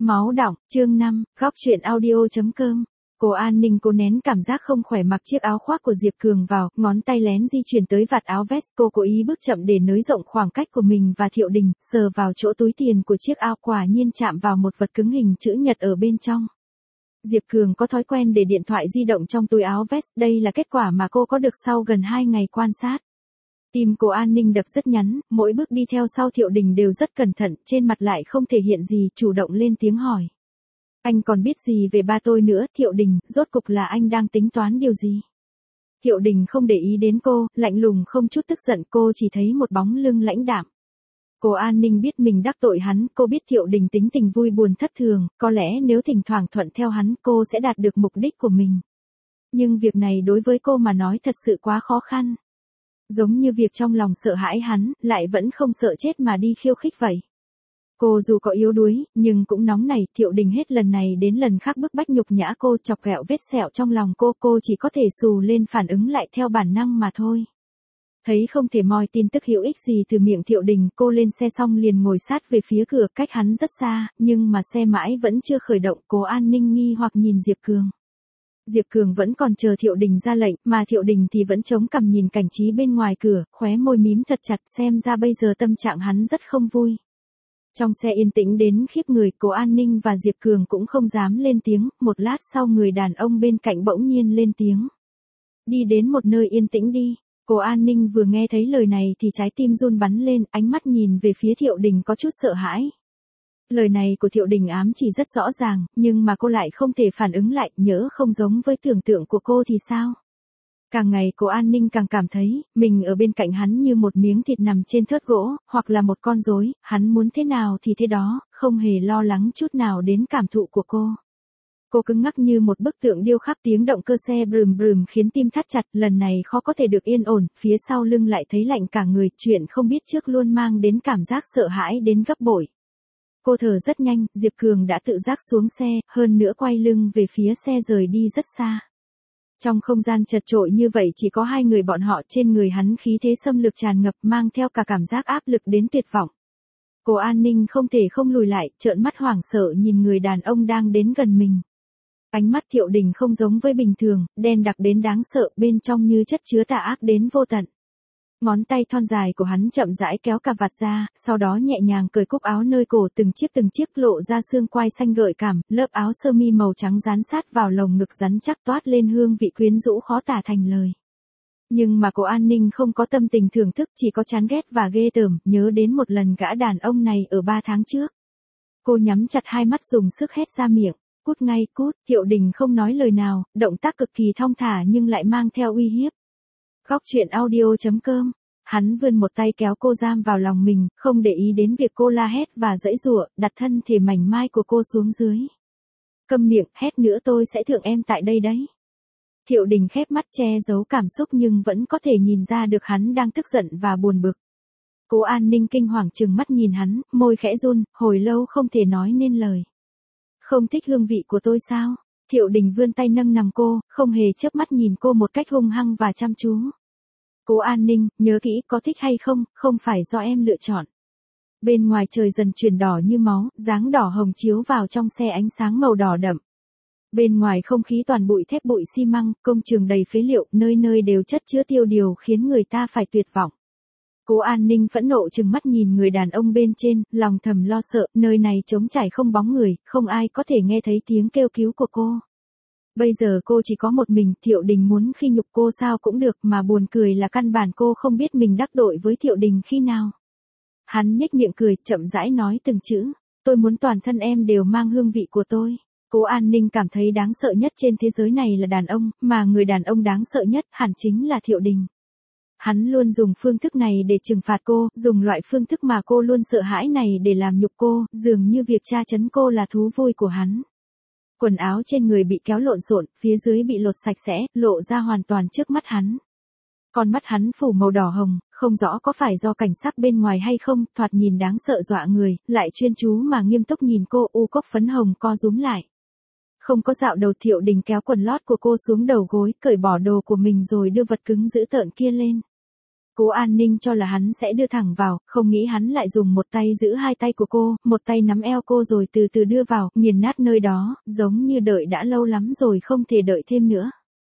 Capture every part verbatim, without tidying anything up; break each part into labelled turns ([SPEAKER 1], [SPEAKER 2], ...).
[SPEAKER 1] Máu đọng, chương năm, góc truyện audio.com. Cô An Ninh cố nén cảm giác không khỏe mặc chiếc áo khoác của Diệp Cường vào, ngón tay lén di chuyển tới vạt áo vest, cô cố ý bước chậm để nới rộng khoảng cách của mình và Thiệu Đình, sờ vào chỗ túi tiền của chiếc áo, quả nhiên chạm vào một vật cứng hình chữ nhật ở bên trong. Diệp Cường có thói quen để điện thoại di động trong túi áo vest, đây là kết quả mà cô có được sau gần hai ngày quan sát. Tim cô An Ninh đập rất nhắn, mỗi bước đi theo sau Thiệu Đình đều rất cẩn thận, trên mặt lại không thể hiện gì, chủ động lên tiếng hỏi. Anh còn biết gì về ba tôi nữa, Thiệu Đình, rốt cục là anh đang tính toán điều gì? Thiệu Đình không để ý đến cô, lạnh lùng không chút tức giận, cô chỉ thấy một bóng lưng lãnh đạm. Cô An Ninh biết mình đắc tội hắn, cô biết Thiệu Đình tính tình vui buồn thất thường, có lẽ nếu thỉnh thoảng thuận theo hắn cô sẽ đạt được mục đích của mình. Nhưng việc này đối với cô mà nói thật sự quá khó khăn. Giống như việc trong lòng sợ hãi hắn, lại vẫn không sợ chết mà đi khiêu khích vậy. Cô dù có yếu đuối, nhưng cũng nóng nảy, Thiệu Đình hết lần này đến lần khác bức bách nhục nhã cô, chọc ghẹo vết sẹo trong lòng cô, cô chỉ có thể xù lên phản ứng lại theo bản năng mà thôi. Thấy không thể moi tin tức hữu ích gì từ miệng Thiệu Đình, cô lên xe xong liền ngồi sát về phía cửa, cách hắn rất xa, nhưng mà xe mãi vẫn chưa khởi động, cô An Ninh nghi hoặc nhìn Diệp Cường. Diệp Cường vẫn còn chờ Thiệu Đình ra lệnh, mà Thiệu Đình thì vẫn chống cằm nhìn cảnh trí bên ngoài cửa, khóe môi mím thật chặt, xem ra bây giờ tâm trạng hắn rất không vui. Trong xe yên tĩnh đến khiếp người, cô An Ninh và Diệp Cường cũng không dám lên tiếng, một lát sau người đàn ông bên cạnh bỗng nhiên lên tiếng. Đi đến một nơi yên tĩnh đi. Cô An Ninh vừa nghe thấy lời này thì trái tim run bắn lên, ánh mắt nhìn về phía Thiệu Đình có chút sợ hãi. Lời này của Thiệu Đình ám chỉ rất rõ ràng, nhưng mà cô lại không thể phản ứng lại, nhỡ không giống với tưởng tượng của cô thì sao? Càng ngày cô An Ninh càng cảm thấy, mình ở bên cạnh hắn như một miếng thịt nằm trên thớt gỗ, hoặc là một con rối, hắn muốn thế nào thì thế đó, không hề lo lắng chút nào đến cảm thụ của cô. Cô cứng ngắc như một bức tượng điêu khắc, tiếng động cơ xe brùm brùm khiến tim thắt chặt, lần này khó có thể được yên ổn, phía sau lưng lại thấy lạnh cả người, chuyện không biết trước luôn mang đến cảm giác sợ hãi đến gấp bội. Cô thở rất nhanh, Diệp Cường đã tự giác xuống xe, hơn nữa quay lưng về phía xe rời đi rất xa. Trong không gian chật chội như vậy chỉ có hai người bọn họ, trên người hắn khí thế xâm lược tràn ngập, mang theo cả cảm giác áp lực đến tuyệt vọng. Cô An Ninh không thể không lùi lại, trợn mắt hoảng sợ nhìn người đàn ông đang đến gần mình. Ánh mắt Thiệu Đình không giống với bình thường, đen đặc đến đáng sợ, bên trong như chất chứa tà ác đến vô tận. Ngón tay thon dài của hắn chậm rãi kéo cà vạt ra, sau đó nhẹ nhàng cởi cúc áo nơi cổ, từng chiếc từng chiếc lộ ra xương quai xanh gợi cảm, lớp áo sơ mi màu trắng dán sát vào lồng ngực rắn chắc toát lên hương vị quyến rũ khó tả thành lời. Nhưng mà cô An Ninh không có tâm tình thưởng thức, chỉ có chán ghét và ghê tởm, nhớ đến một lần gã đàn ông này ở ba tháng trước. Cô nhắm chặt hai mắt dùng sức hét ra miệng. Cút ngay cút, Thiệu Đình không nói lời nào, động tác cực kỳ thong thả nhưng lại mang theo uy hiếp. Góc truyện audio.com. Hắn vươn một tay kéo cô giam vào lòng mình, không để ý đến việc cô la hét và giãy giụa, đặt thân thể mảnh mai của cô xuống dưới. Câm miệng, hét nữa tôi sẽ thưởng em tại đây đấy. Thiệu Đình khép mắt che giấu cảm xúc nhưng vẫn có thể nhìn ra được hắn đang tức giận và buồn bực. Cô An Ninh kinh hoàng trừng mắt nhìn hắn, môi khẽ run, hồi lâu không thể nói nên lời. Không thích hương vị của tôi sao? Thiệu Đình vươn tay nâng nằm cô, không hề chớp mắt nhìn cô một cách hung hăng và chăm chú. Cô An Ninh, nhớ kỹ, có thích hay không, không phải do em lựa chọn. Bên ngoài trời dần chuyển đỏ như máu, dáng đỏ hồng chiếu vào trong xe, ánh sáng màu đỏ đậm. Bên ngoài không khí toàn bụi thép bụi xi măng, công trường đầy phế liệu, nơi nơi đều chất chứa tiêu điều khiến người ta phải tuyệt vọng. Cô An Ninh phẫn nộ trừng mắt nhìn người đàn ông bên trên, lòng thầm lo sợ, nơi này trống trải không bóng người, không ai có thể nghe thấy tiếng kêu cứu của cô. Bây giờ cô chỉ có một mình, Thiệu Đình muốn khi nhục cô sao cũng được, mà buồn cười là căn bản cô không biết mình đắc tội với Thiệu Đình khi nào. Hắn nhếch miệng cười, chậm rãi nói từng chữ, tôi muốn toàn thân em đều mang hương vị của tôi. Cô An Ninh cảm thấy đáng sợ nhất trên thế giới này là đàn ông, mà người đàn ông đáng sợ nhất hẳn chính là Thiệu Đình. Hắn luôn dùng phương thức này để trừng phạt cô, dùng loại phương thức mà cô luôn sợ hãi này để làm nhục cô, dường như việc tra tấn cô là thú vui của hắn. Quần áo trên người bị kéo lộn xộn, phía dưới bị lột sạch sẽ, lộ ra hoàn toàn trước mắt hắn. Con mắt hắn phủ màu đỏ hồng, không rõ có phải do cảnh sắc bên ngoài hay không, thoạt nhìn đáng sợ dọa người, lại chuyên chú mà nghiêm túc nhìn cô, u cốc phấn hồng co rúm lại. Không có dạo đầu, Thiệu Đình kéo quần lót của cô xuống đầu gối, cởi bỏ đồ của mình rồi đưa vật cứng dữ tợn kia lên. Cố An Ninh cho là hắn sẽ đưa thẳng vào, không nghĩ hắn lại dùng một tay giữ hai tay của cô, một tay nắm eo cô rồi từ từ đưa vào, nghiền nát nơi đó, giống như đợi đã lâu lắm rồi không thể đợi thêm nữa.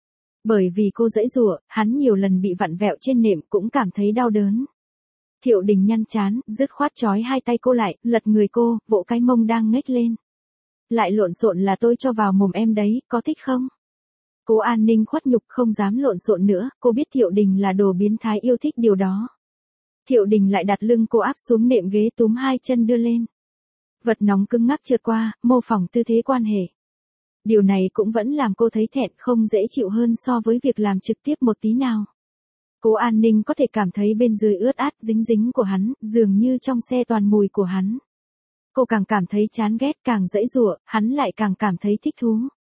[SPEAKER 1] Bởi vì cô giãy giụa, hắn nhiều lần bị vặn vẹo trên nệm cũng cảm thấy đau đớn. Thiệu Đình nhăn trán, dứt khoát trói hai tay cô lại, lật người cô, vỗ cái mông đang ngếch lên. Lại lộn xộn là tôi cho vào mồm em đấy, có thích không? Cố An Ninh khuất nhục không dám lộn xộn nữa, cô biết Thiệu Đình là đồ biến thái yêu thích điều đó. Thiệu Đình lại đặt lưng cô áp xuống nệm ghế túm hai chân đưa lên. Vật nóng cứng ngắc trượt qua, mô phỏng tư thế quan hệ. Điều này cũng vẫn làm cô thấy thẹn không dễ chịu hơn so với việc làm trực tiếp một tí nào. Cố An Ninh có thể cảm thấy bên dưới ướt át dính dính của hắn, dường như trong xe toàn mùi của hắn. Cô càng cảm thấy chán ghét càng giãy giụa, hắn lại càng cảm thấy thích thú.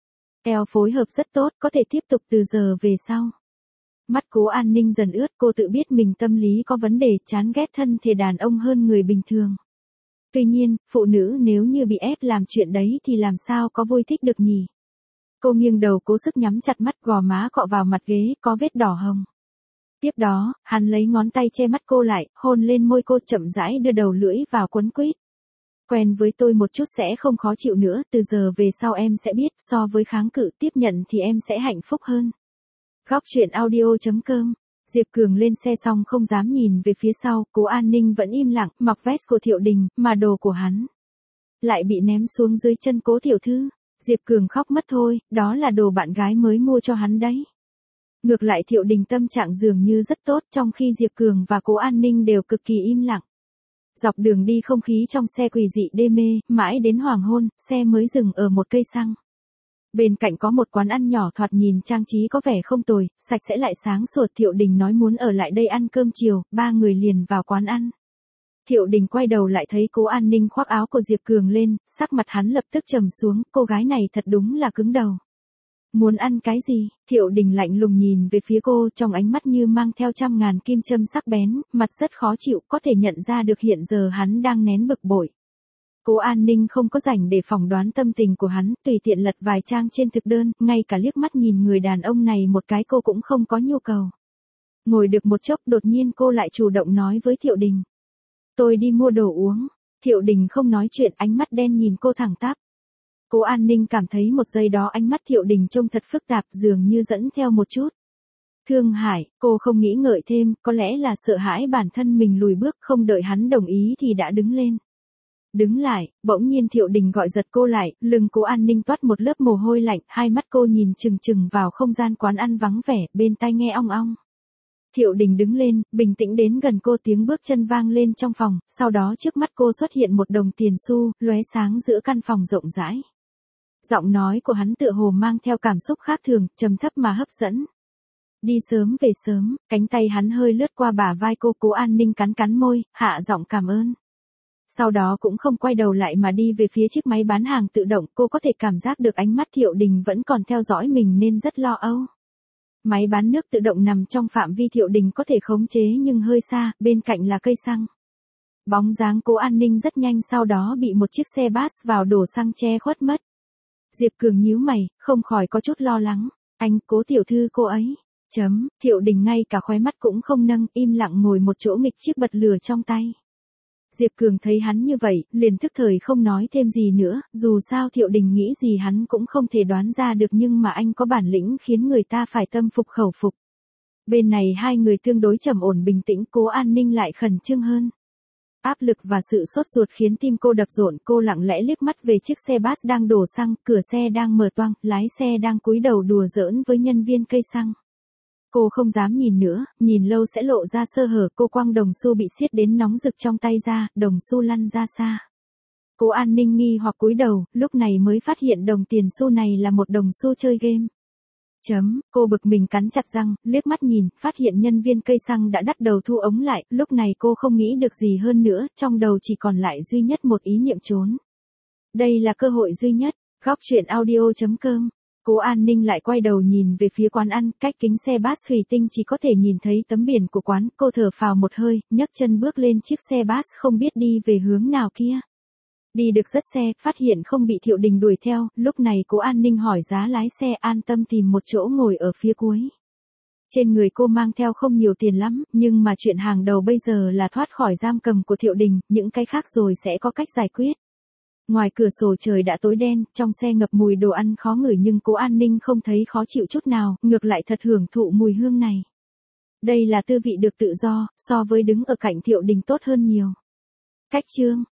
[SPEAKER 1] Eo phối hợp rất tốt, có thể tiếp tục từ giờ về sau. Mắt Cố An Ninh dần ướt, cô tự biết mình tâm lý có vấn đề, chán ghét thân thể đàn ông hơn người bình thường. Tuy nhiên, phụ nữ nếu như bị ép làm chuyện đấy thì làm sao có vui thích được nhỉ? Cô nghiêng đầu cố sức nhắm chặt mắt, gò má cọ vào mặt ghế, có vết đỏ hồng. Tiếp đó, hắn lấy ngón tay che mắt cô lại, hôn lên môi cô, chậm rãi đưa đầu lưỡi vào quấn quýt. Quen với tôi một chút sẽ không khó chịu nữa, từ giờ về sau em sẽ biết, so với kháng cự tiếp nhận thì em sẽ hạnh phúc hơn. Góc truyện audio chấm com. Diệp Cường lên xe xong không dám nhìn về phía sau, Cố An Ninh vẫn im lặng, mặc vest của Thiệu Đình, mà đồ của hắn lại bị ném xuống dưới chân Cố tiểu thư. Diệp Cường khóc mất thôi, đó là đồ bạn gái mới mua cho hắn đấy. Ngược lại Thiệu Đình tâm trạng dường như rất tốt, trong khi Diệp Cường và Cố An Ninh đều cực kỳ im lặng. Dọc đường đi không khí trong xe quỷ dị đê mê, mãi đến hoàng hôn, xe mới dừng ở một cây xăng. Bên cạnh có một quán ăn nhỏ thoạt nhìn trang trí có vẻ không tồi, sạch sẽ lại sáng sủa. Thiệu Đình nói muốn ở lại đây ăn cơm chiều, ba người liền vào quán ăn. Thiệu Đình quay đầu lại thấy Cố An Ninh khoác áo của Diệp Cường lên, sắc mặt hắn lập tức trầm xuống, cô gái này thật đúng là cứng đầu. Muốn ăn cái gì? Thiệu Đình lạnh lùng nhìn về phía cô, trong ánh mắt như mang theo trăm ngàn kim châm sắc bén, mặt rất khó chịu, có thể nhận ra được hiện giờ hắn đang nén bực bội. Cố An Ninh không có rảnh để phỏng đoán tâm tình của hắn, tùy tiện lật vài trang trên thực đơn, ngay cả liếc mắt nhìn người đàn ông này một cái cô cũng không có nhu cầu. Ngồi được một chốc đột nhiên cô lại chủ động nói với Thiệu Đình. Tôi đi mua đồ uống. Thiệu Đình không nói chuyện, ánh mắt đen nhìn cô thẳng tắp. Cố An Ninh cảm thấy một giây đó ánh mắt Thiệu Đình trông thật phức tạp, dường như dẫn theo một chút thương hại. Cô không nghĩ ngợi thêm, có lẽ là sợ hãi bản thân mình lùi bước, không đợi hắn đồng ý thì đã đứng lên. Đứng lại, bỗng nhiên Thiệu Đình gọi giật cô lại, lưng Cố An Ninh toát một lớp mồ hôi lạnh, hai mắt cô nhìn chừng chừng vào không gian quán ăn vắng vẻ, bên tai nghe ong ong. Thiệu Đình đứng lên, bình tĩnh đến gần cô, tiếng bước chân vang lên trong phòng, sau đó trước mắt cô xuất hiện một đồng tiền xu, lóe sáng giữa căn phòng rộng rãi. Giọng nói của hắn tựa hồ mang theo cảm xúc khác thường, trầm thấp mà hấp dẫn. Đi sớm về sớm, cánh tay hắn hơi lướt qua bả vai cô. Cố An Ninh cắn cắn môi, hạ giọng cảm ơn. Sau đó cũng không quay đầu lại mà đi về phía chiếc máy bán hàng tự động, cô có thể cảm giác được ánh mắt Thiệu Đình vẫn còn theo dõi mình nên rất lo âu. Máy bán nước tự động nằm trong phạm vi Thiệu Đình có thể khống chế nhưng hơi xa, bên cạnh là cây xăng. Bóng dáng Cố An Ninh rất nhanh sau đó bị một chiếc xe bus vào đổ xăng che khuất mất. Diệp Cường nhíu mày, không khỏi có chút lo lắng. Anh, Cố tiểu thư cô ấy. Chấm, Thiệu Đình ngay cả khóe mắt cũng không nâng, im lặng ngồi một chỗ nghịch chiếc bật lửa trong tay. Diệp Cường thấy hắn như vậy, liền tức thời không nói thêm gì nữa, dù sao Thiệu Đình nghĩ gì hắn cũng không thể đoán ra được, nhưng mà anh có bản lĩnh khiến người ta phải tâm phục khẩu phục. Bên này hai người tương đối trầm ổn bình tĩnh, Cố An Ninh lại khẩn trương hơn. Áp lực và sự sốt ruột khiến tim cô đập rộn, cô lặng lẽ liếc mắt về chiếc xe bus đang đổ xăng, cửa xe đang mở toang, lái xe đang cúi đầu đùa giỡn với nhân viên cây xăng. Cô không dám nhìn nữa, nhìn lâu sẽ lộ ra sơ hở, cô quăng đồng xu bị siết đến nóng rực trong tay ra, đồng xu lăn ra xa. Cố An Ninh nghi hoặc cúi đầu, lúc này mới phát hiện đồng tiền xu này là một đồng xu chơi game. Chấm, cô bực mình cắn chặt răng, liếc mắt nhìn, phát hiện nhân viên cây xăng đã đắt đầu thu ống lại, lúc này cô không nghĩ được gì hơn nữa, trong đầu chỉ còn lại duy nhất một ý niệm trốn. Đây là cơ hội duy nhất. Góc truyện audio chấm com. Cố An Ninh lại quay đầu nhìn về phía quán ăn, cách kính xe bus thủy tinh chỉ có thể nhìn thấy tấm biển của quán, cô thở phào một hơi, nhấc chân bước lên chiếc xe bus không biết đi về hướng nào kia. Đi được rất xe, phát hiện không bị Thiệu Đình đuổi theo, lúc này Cố An Ninh hỏi giá lái xe, an tâm tìm một chỗ ngồi ở phía cuối. Trên người cô mang theo không nhiều tiền lắm, nhưng mà chuyện hàng đầu bây giờ là thoát khỏi giam cầm của Thiệu Đình, những cái khác rồi sẽ có cách giải quyết. Ngoài cửa sổ trời đã tối đen, trong xe ngập mùi đồ ăn khó ngửi nhưng Cố An Ninh không thấy khó chịu chút nào, ngược lại thật hưởng thụ mùi hương này. Đây là tư vị được tự do, so với đứng ở cạnh Thiệu Đình tốt hơn nhiều. Cách chương